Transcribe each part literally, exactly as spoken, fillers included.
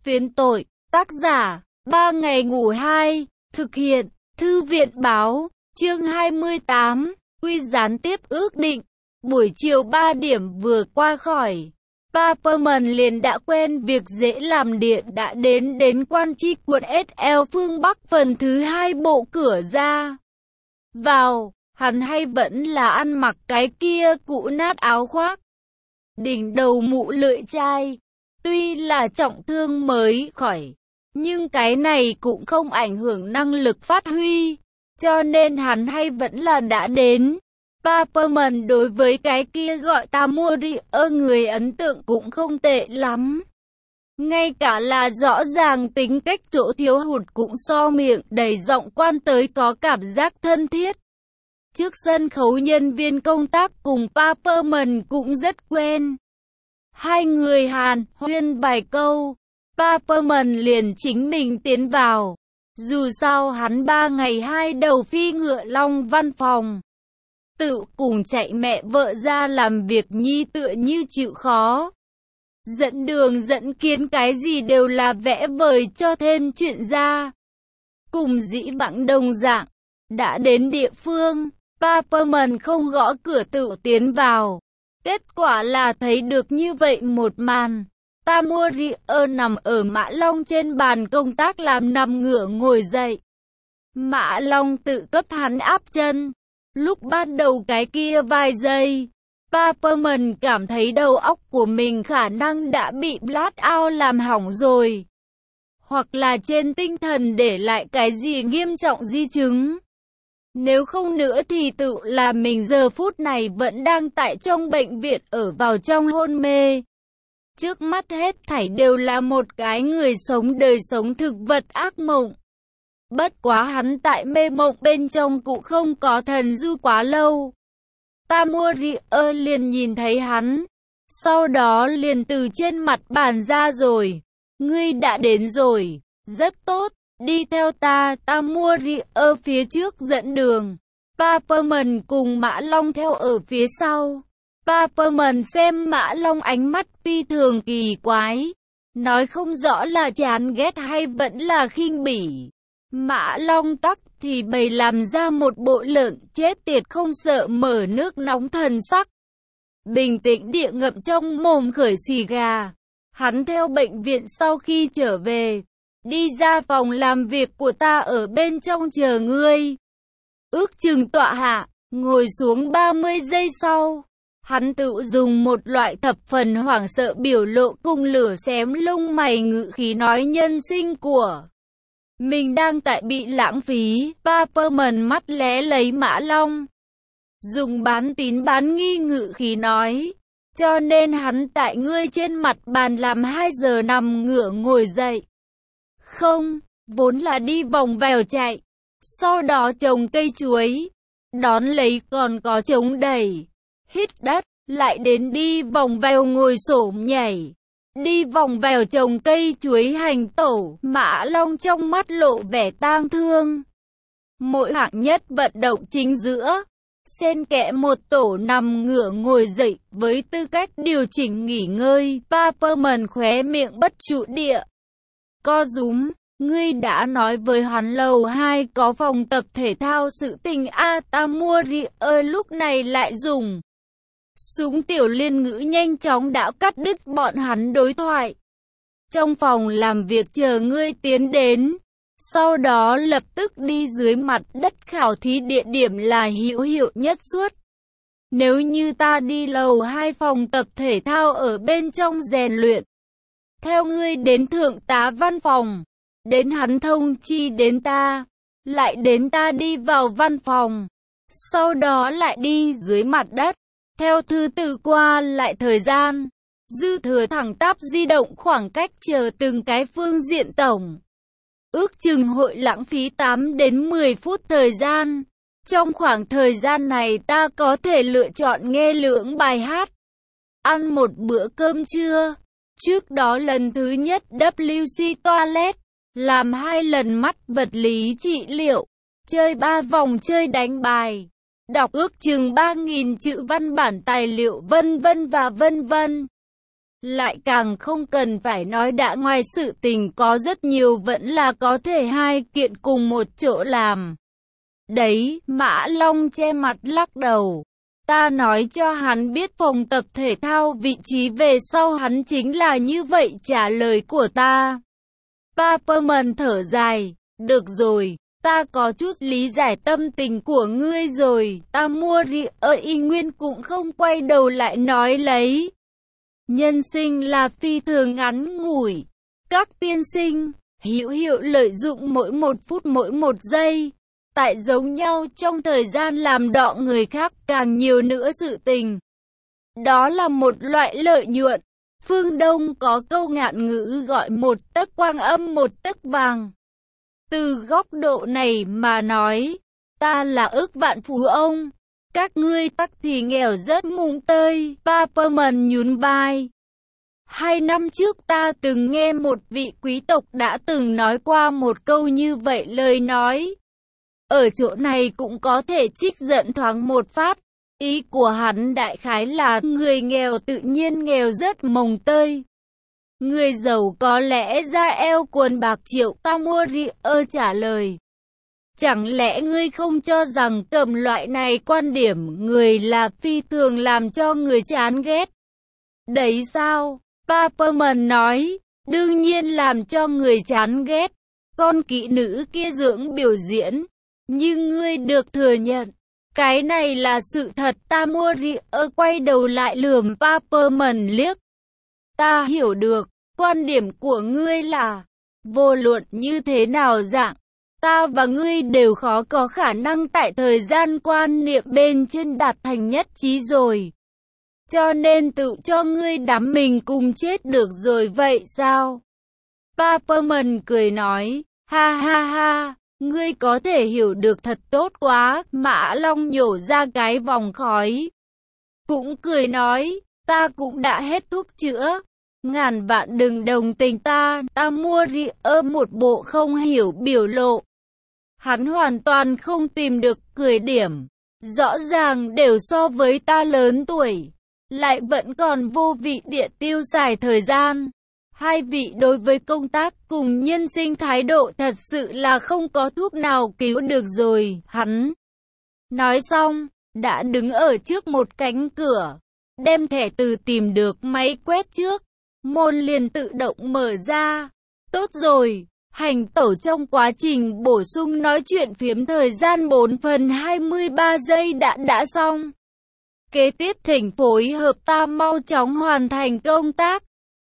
Phiến tội, tác giả, ba ngày ngủ hai, thực hiện, thư viện báo, chương hai mươi tám, quy gián tiếp ước định. Buổi chiều ba điểm vừa qua khỏi, Paperman liền đã quen việc dễ làm điện đã đến đến quan tri quận ét lờ phương Bắc phần thứ hai bộ cửa ra. Vào, hắn hay vẫn là ăn mặc cái kia cũ nát áo khoác, đỉnh đầu mũ lưỡi chai. Tuy là trọng thương mới khỏi, nhưng cái này cũng không ảnh hưởng năng lực phát huy, cho nên hắn hay vẫn là đã đến. Paperman đối với cái kia gọi Tamori ơ người ấn tượng cũng không tệ lắm. Ngay cả là rõ ràng tính cách chỗ thiếu hụt cũng so miệng đầy giọng quan tới có cảm giác thân thiết. Trước sân khấu nhân viên công tác cùng Paperman cũng rất quen. Hai người hàn huyên vài câu, Paperman liền chính mình tiến vào. Dù sao hắn ba ngày hai đầu phi ngựa long văn phòng, tự cùng chạy mẹ vợ ra làm việc nhi tựa như chịu khó. Dẫn đường dẫn kiến cái gì đều là vẽ vời cho thêm chuyện ra. Cùng dĩ vãng đồng dạng, đã đến địa phương, Paperman không gõ cửa tự tiến vào. Kết quả là thấy được như vậy một màn. Tamori ơ nằm ở Mã Long trên bàn công tác làm nằm ngửa ngồi dậy. Mã Long tự cấp hắn áp chân. Lúc ban đầu cái kia vài giây, Paperman cảm thấy đầu óc của mình khả năng đã bị blackout out làm hỏng rồi. Hoặc là trên tinh thần để lại cái gì nghiêm trọng di chứng. Nếu không nữa thì tự là mình giờ phút này vẫn đang tại trong bệnh viện ở vào trong hôn mê. Trước mắt hết thảy đều là một cái người sống đời sống thực vật ác mộng. Bất quá hắn tại mê mộng bên trong cũng không có thần du quá lâu. Tamori ơ liền nhìn thấy hắn, sau đó liền từ trên mặt bàn ra rồi. Ngươi đã đến rồi, rất tốt, đi theo ta. Tamori ơ phía trước dẫn đường, Paperman cùng Mã Long theo ở phía sau. Paperman xem Mã Long ánh mắt phi thường kỳ quái, nói không rõ là chán ghét hay vẫn là khinh bỉ. Mã Long tắc thì bày làm ra một bộ lợn chết tiệt không sợ mở nước nóng thần sắc. Bình tĩnh địa ngậm trong mồm khởi xì gà. Hắn theo bệnh viện sau khi trở về, đi ra phòng làm việc của ta ở bên trong chờ ngươi. Ước chừng tọa hạ, ngồi xuống ba mươi giây sau. Hắn tự dùng một loại thập phần hoảng sợ biểu lộ cùng lửa xém lông mày ngữ khí nói nhân sinh của mình đang tại bị lãng phí. Paperman mắt lé lấy Mã Long, dùng bán tín bán nghi ngữ khí nói, cho nên hắn tại ngươi trên mặt bàn làm hai giờ nằm ngửa ngồi dậy. Không, vốn là đi vòng vèo chạy, sau đó trồng cây chuối, đón lấy còn có chống đẩy, hít đất, lại đến đi vòng vèo ngồi xổm nhảy, đi vòng vèo trồng cây chuối hành tẩu. Mã Long trong mắt lộ vẻ tang thương. Mỗi hạng nhất vận động chính giữa, xen kẽ một tổ nằm ngửa ngồi dậy với tư cách điều chỉnh nghỉ ngơi. Paperman khóe miệng bất trụ địa co rúm. Ngươi đã nói với hắn lầu hai có phòng tập thể thao sự tình a. Tamori ơ lúc này lại dùng súng tiểu liên ngữ nhanh chóng đã cắt đứt bọn hắn đối thoại. Trong phòng làm việc chờ ngươi tiến đến, sau đó lập tức đi dưới mặt đất khảo thí địa điểm là hữu hiệu nhất suốt. Nếu như ta đi lầu hai phòng tập thể thao ở bên trong rèn luyện, theo ngươi đến thượng tá văn phòng, đến hắn thông chi đến ta, lại đến ta đi vào văn phòng, sau đó lại đi dưới mặt đất, theo thứ tự qua lại thời gian, dư thừa thẳng tắp di động khoảng cách chờ từng cái phương diện tổng. Ước chừng hội lãng phí tám đến mười phút thời gian. Trong khoảng thời gian này ta có thể lựa chọn nghe lưỡng bài hát, ăn một bữa cơm trưa. Trước đó lần thứ nhất vê xê toilet, làm hai lần mắt vật lý trị liệu, chơi ba vòng chơi đánh bài, đọc ước chừng ba nghìn chữ văn bản tài liệu vân vân và vân vân. lại càng không cần phải nói đã ngoài sự tình có rất nhiều vẫn là có thể hai kiện cùng một chỗ làm. Đấy, Mã Long che mặt lắc đầu. Ta nói cho hắn biết phòng tập thể thao vị trí về sau hắn chính là như vậy trả lời của ta. Paperman thở dài, được rồi, ta có chút lý giải tâm tình của ngươi rồi, ta mua ri ở y nguyên cũng không quay đầu lại nói lấy. Nhân sinh là phi thường ngắn ngủi, các tiên sinh, hữu hiệu lợi dụng mỗi một phút mỗi một giây. Tại giống nhau trong thời gian làm đọ người khác càng nhiều nữa sự tình. Đó là một loại lợi nhuận. Phương Đông có câu ngạn ngữ gọi một tấc quang âm một tấc vàng. Từ góc độ này mà nói, ta là ức vạn phú ông, các ngươi tắc thì nghèo rất mùng tơi. Paperman nhún vai. Hai năm trước ta từng nghe một vị quý tộc đã từng nói qua một câu như vậy lời nói. Ở chỗ này cũng có thể trích giận thoáng một phát. Ý của hắn đại khái là người nghèo tự nhiên nghèo rất mồng tơi. Người giàu có lẽ ra eo quần bạc triệu. Ta mua ri ơ trả lời. Chẳng lẽ ngươi không cho rằng cầm loại này quan điểm người là phi thường làm cho người chán ghét? Đấy sao? Paperman nói. Đương nhiên làm cho người chán ghét. Con kỹ nữ kia dưỡng biểu diễn. Nhưng ngươi được thừa nhận, cái này là sự thật. Ta mua ri ơ quay đầu lại lườm Paperman liếc. Ta hiểu được, quan điểm của ngươi là, vô luận như thế nào dạng, ta và ngươi đều khó có khả năng tại thời gian quan niệm bên trên đạt thành nhất trí rồi. Cho nên tự cho ngươi đắm mình cùng chết được rồi vậy sao? Paperman cười nói, ha ha ha. Ngươi có thể hiểu được thật tốt quá. Mã Long nhổ ra cái vòng khói. Cũng cười nói, ta cũng đã hết thuốc chữa. Ngàn vạn đừng đồng tình ta. Ta mua ri ơ một bộ không hiểu biểu lộ. Hắn hoàn toàn không tìm được cười điểm. Rõ ràng đều so với ta lớn tuổi. Lại vẫn còn vô vị địa tiêu xài thời gian. Hai vị đối với công tác cùng nhân sinh thái độ thật sự là không có thuốc nào cứu được rồi. Hắn nói xong, đã đứng ở trước một cánh cửa, đem thẻ từ tìm được máy quét trước, môn liền tự động mở ra. Tốt rồi, hành tẩu trong quá trình bổ sung nói chuyện phiếm thời gian bốn phần hai mươi ba giây đã đã xong. Kế tiếp thỉnh phối hợp ta mau chóng hoàn thành công tác.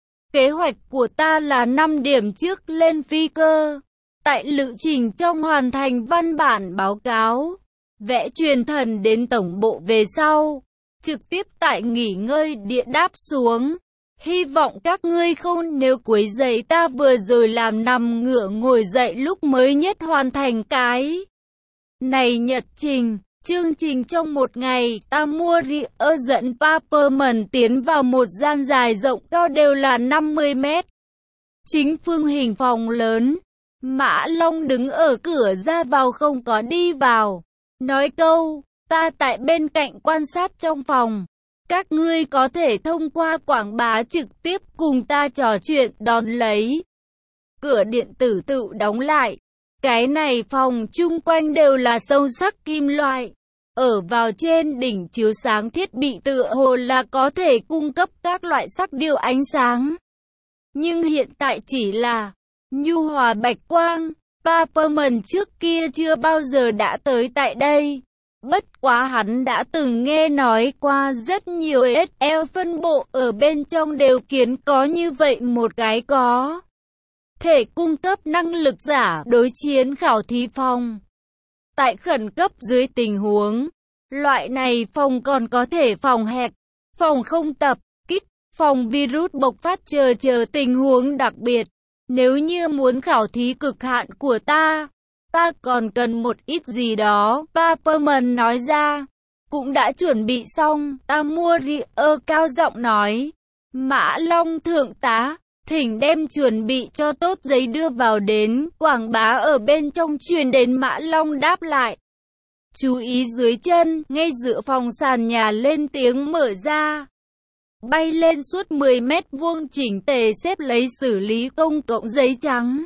Kế hoạch của ta là năm điểm trước lên phi cơ. Tại lữ trình trong hoàn thành văn bản báo cáo, vẽ truyền thần đến tổng bộ về sau. Trực tiếp tại nghỉ ngơi địa đáp xuống. Hy vọng các ngươi không nếu quấy rầy ta vừa rồi làm nằm ngửa ngồi dậy lúc mới nhất hoàn thành cái này nhật trình. Chương trình trong một ngày, ta mua ri ơ dẫn Paperman tiến vào một gian dài rộng cao đều là năm mươi mét. Chính phương hình phòng lớn. Mã Long đứng ở cửa ra vào không có đi vào. Nói câu, ta tại bên cạnh quan sát trong phòng. Các ngươi có thể thông qua quảng bá trực tiếp cùng ta trò chuyện đón lấy. Cửa điện tử tự đóng lại. Cái này phòng chung quanh đều là sâu sắc kim loại. Ở vào trên đỉnh chiếu sáng thiết bị tựa hồ là có thể cung cấp các loại sắc điều ánh sáng. Nhưng hiện tại chỉ là nhu hòa bạch quang. Paperman trước kia chưa bao giờ đã tới tại đây. Bất quá hắn đã từng nghe nói qua rất nhiều ét lờ phân bộ ở bên trong đều kiến có như vậy một cái có thể cung cấp năng lực giả đối chiến khảo thí phòng. Tại khẩn cấp dưới tình huống, loại này phòng còn có thể phòng hẹc, phòng không tập kích, phòng virus bộc phát chờ chờ tình huống đặc biệt. Nếu như muốn khảo thí cực hạn của ta, ta còn cần một ít gì đó, Paperman nói ra. Cũng đã chuẩn bị xong, ta mua ri ơ cao giọng nói. Mã Long thượng tá, thỉnh đem chuẩn bị cho tốt giấy đưa vào đến, quảng bá ở bên trong truyền đến. Mã Long đáp lại. Chú ý dưới chân, ngay giữa phòng sàn nhà lên tiếng mở ra. bay lên suốt mười mét vuông chỉnh tề xếp lấy xử lý công cộng giấy trắng.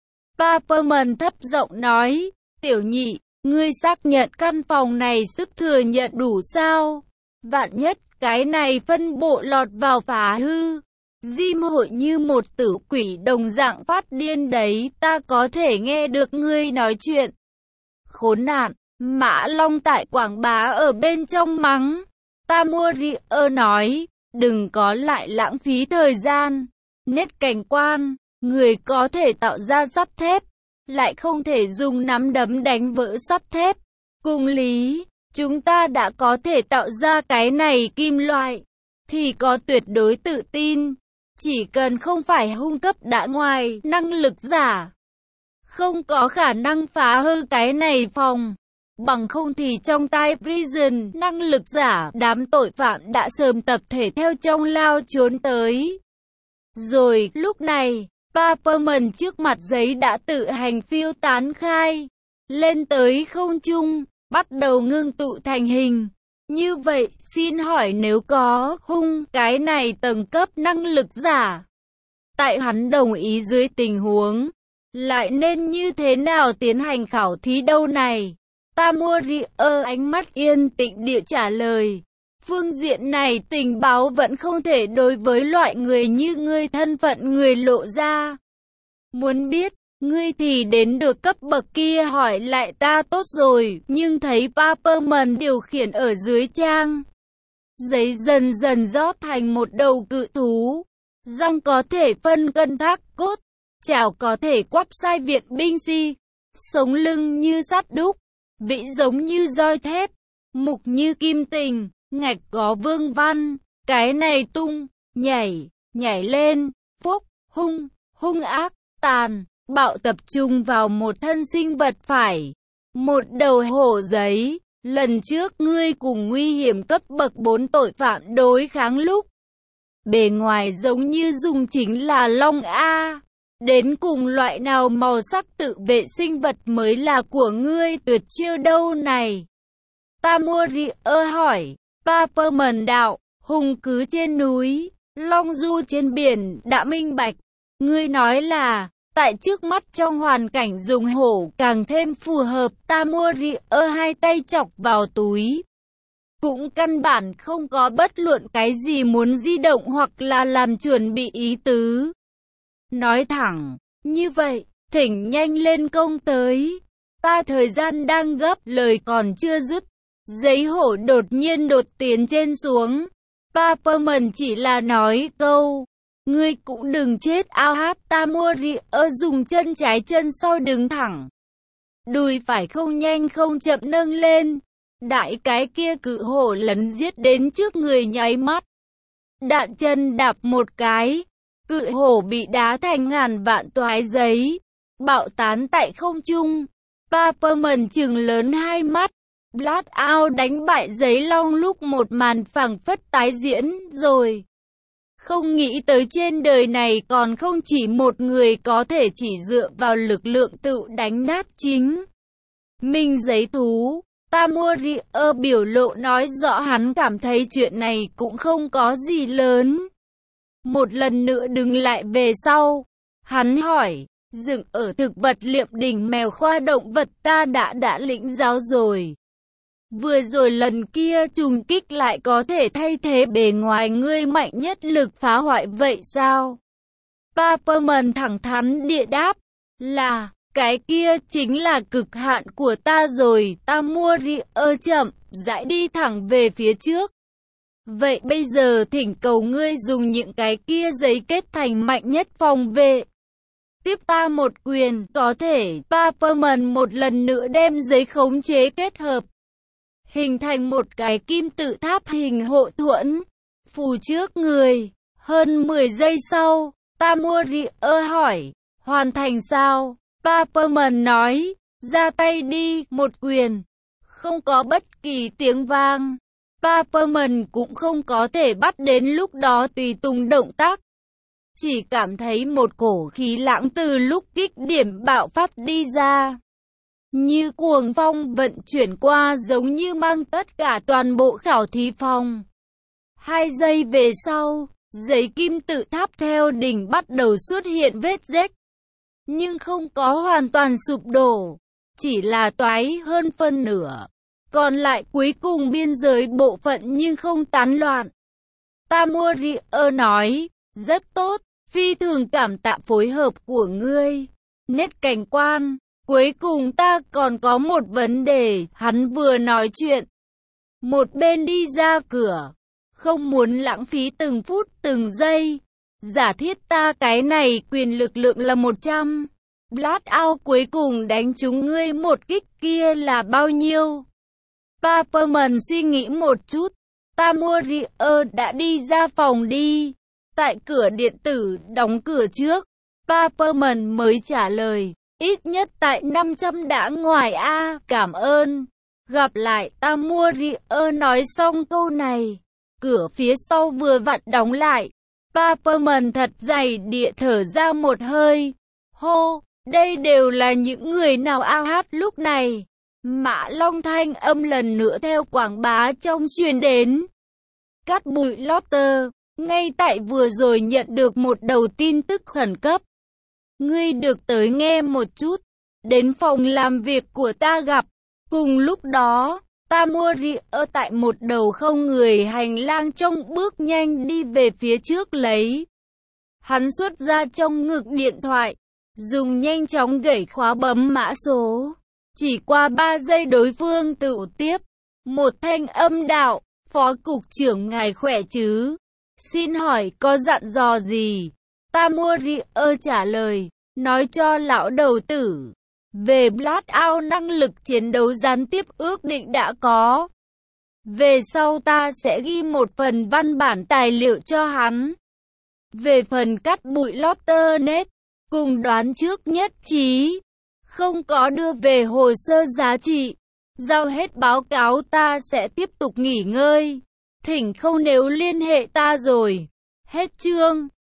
Paperman thấp giọng nói, tiểu nhị, ngươi xác nhận căn phòng này sức thừa nhận đủ sao? Vạn nhất, cái này phân bộ lọt vào phá hư. Jim hội như một tử quỷ đồng dạng phát điên đấy, ta có thể nghe được ngươi nói chuyện. Khốn nạn, Mã Long tại quảng bá ở bên trong mắng. Tamurier nói, đừng có lại lãng phí thời gian. Nét cảnh quan, người có thể tạo ra sắt thép, lại không thể dùng nắm đấm đánh vỡ sắt thép. Cùng lý, chúng ta đã có thể tạo ra cái này kim loại, thì có tuyệt đối tự tin. Chỉ cần không phải hung cấp đã ngoài năng lực giả, không có khả năng phá hư cái này phòng. Bằng không thì trong tai prison, năng lực giả, đám tội phạm đã sớm tập thể theo trong lao trốn tới. Rồi, lúc này, Paperman trước mặt giấy đã tự hành phiêu tán khai, lên tới không trung, bắt đầu ngưng tụ thành hình. Như vậy, xin hỏi nếu có hung cái này tầng cấp năng lực giả, tại hắn đồng ý dưới tình huống, lại nên như thế nào tiến hành khảo thí đâu này? Tamurier ánh mắt yên tĩnh địa trả lời. Phương diện này tình báo vẫn không thể đối với loại người như ngươi thân phận người lộ ra. Muốn biết, ngươi thì đến được cấp bậc kia hỏi lại ta tốt rồi, nhưng thấy Paperman điều khiển ở dưới trang. Giấy dần dần rót thành một đầu cự thú. Răng có thể phân cân thác cốt, chảo có thể quắp sai viện binh si, sống lưng như sắt đúc, vĩ giống như roi thép, mục như kim tình, ngạch có vương văn. Cái này tung, nhảy, nhảy lên, phúc, hung, hung ác, tàn, bạo tập trung vào một thân sinh vật phải. Một đầu hổ giấy, lần trước ngươi cùng nguy hiểm cấp bậc bốn tội phạm đối kháng lúc. Bề ngoài giống như dùng chính là long A. Đến cùng loại nào màu sắc tự vệ sinh vật mới là của ngươi tuyệt chiêu đâu này? Tamurier hỏi. Paperman đạo, hùng cứ trên núi, long du trên biển, đã minh bạch. Ngươi nói là, tại trước mắt trong hoàn cảnh dùng hổ càng thêm phù hợp. Tamurier hai tay chọc vào túi. Cũng căn bản không có bất luận cái gì muốn di động hoặc là làm chuẩn bị ý tứ. Nói thẳng, như vậy, thỉnh nhanh lên công tới. Ta thời gian đang gấp, lời còn chưa dứt. Giấy hổ đột nhiên đột tiến trên xuống. Paperman chỉ là nói câu, ngươi cũng đừng chết ao hát. Tamurier dùng chân trái chân sau đứng thẳng. Đùi phải không nhanh không chậm nâng lên. Đại cái kia cự hổ lấn giết đến trước người nháy mắt. Đạn chân đạp một cái. Cự hổ bị đá thành ngàn vạn toái giấy, bạo tán tại không trung. Paperman trừng lớn hai mắt. Blackout đánh bại giấy long lúc một màn phảng phất tái diễn rồi. Không nghĩ tới trên đời này còn không chỉ một người có thể chỉ dựa vào lực lượng tự đánh nát chính mình giấy thú. Tamurier biểu lộ nói rõ hắn cảm thấy chuyện này cũng không có gì lớn. Một lần nữa đứng lại về sau, hắn hỏi, dựng ở thực vật liệm đỉnh mèo khoa động vật ta đã đã lĩnh giáo rồi. Vừa rồi lần kia trùng kích lại có thể thay thế bề ngoài ngươi mạnh nhất lực phá hoại vậy sao? Paperman thẳng thắn địa đáp, là, cái kia chính là cực hạn của ta rồi. Tamurier chậm, rãi đi thẳng về phía trước. Vậy bây giờ thỉnh cầu ngươi dùng những cái kia giấy kết thành mạnh nhất phòng vệ. Tiếp ta một quyền, có thể. Paperman một lần nữa đem giấy khống chế kết hợp, hình thành một cái kim tự tháp hình hộ thuẫn, phủ trước người. Hơn mười giây sau, Tamurier hỏi, hoàn thành sao? Paperman nói, ra tay đi, một quyền. Không có bất kỳ tiếng vang. Paperman cũng không có thể bắt đến lúc đó tùy tùng động tác. Chỉ cảm thấy một cổ khí lãng từ lúc kích điểm bạo phát đi ra. Như cuồng phong vận chuyển qua giống như mang tất cả toàn bộ khảo thí phòng. Hai giây về sau, giấy kim tự tháp theo đỉnh bắt đầu xuất hiện vết rách. Nhưng không có hoàn toàn sụp đổ, chỉ là toái hơn phân nửa. Còn lại cuối cùng biên giới bộ phận nhưng không tán loạn. Tamuriel nói, rất tốt, phi thường cảm tạ phối hợp của ngươi. Nét cảnh quan, cuối cùng ta còn có một vấn đề, hắn vừa nói chuyện. Một bên đi ra cửa, không muốn lãng phí từng phút từng giây. Giả thiết ta cái này quyền lực lượng là một trăm. Blackout cuối cùng đánh trúng ngươi một kích kia là bao nhiêu? Paperman suy nghĩ một chút. Tamuriel đã đi ra phòng đi. Tại cửa điện tử đóng cửa trước, Paperman mới trả lời. Ít nhất tại năm trăm đã ngoài a, cảm ơn. Gặp lại, Tamuriel nói xong câu này. Cửa phía sau vừa vặn đóng lại. Paperman thật dày địa thở ra một hơi. Hô, đây đều là những người nào ao hát lúc này. Mã Long thanh âm lần nữa theo quảng bá trong truyền đến. Cát Bụi Lotter, ngay tại vừa rồi nhận được một đầu tin tức khẩn cấp. Ngươi được tới nghe một chút. Đến phòng làm việc của ta gặp. Cùng lúc đó, Tamuriel tại một đầu không người hành lang trong bước nhanh đi về phía trước lấy. Hắn xuất ra trong ngực điện thoại, dùng nhanh chóng gẩy khóa bấm mã số. Chỉ qua ba giây đối phương tự tiếp. Một thanh âm đạo, Phó Cục trưởng ngài khỏe chứ? Xin hỏi có dặn dò gì? Tamuriel trả lời, nói cho lão đầu tử. Về Blackout năng lực chiến đấu gián tiếp ước định đã có. Về sau ta sẽ ghi một phần văn bản tài liệu cho hắn. Về phần Cát Bụi Lotter net, cùng đoán trước nhất trí. Không có đưa về hồ sơ giá trị. Giao hết báo cáo ta sẽ tiếp tục nghỉ ngơi. Thỉnh không nếu liên hệ ta rồi. Hết chương.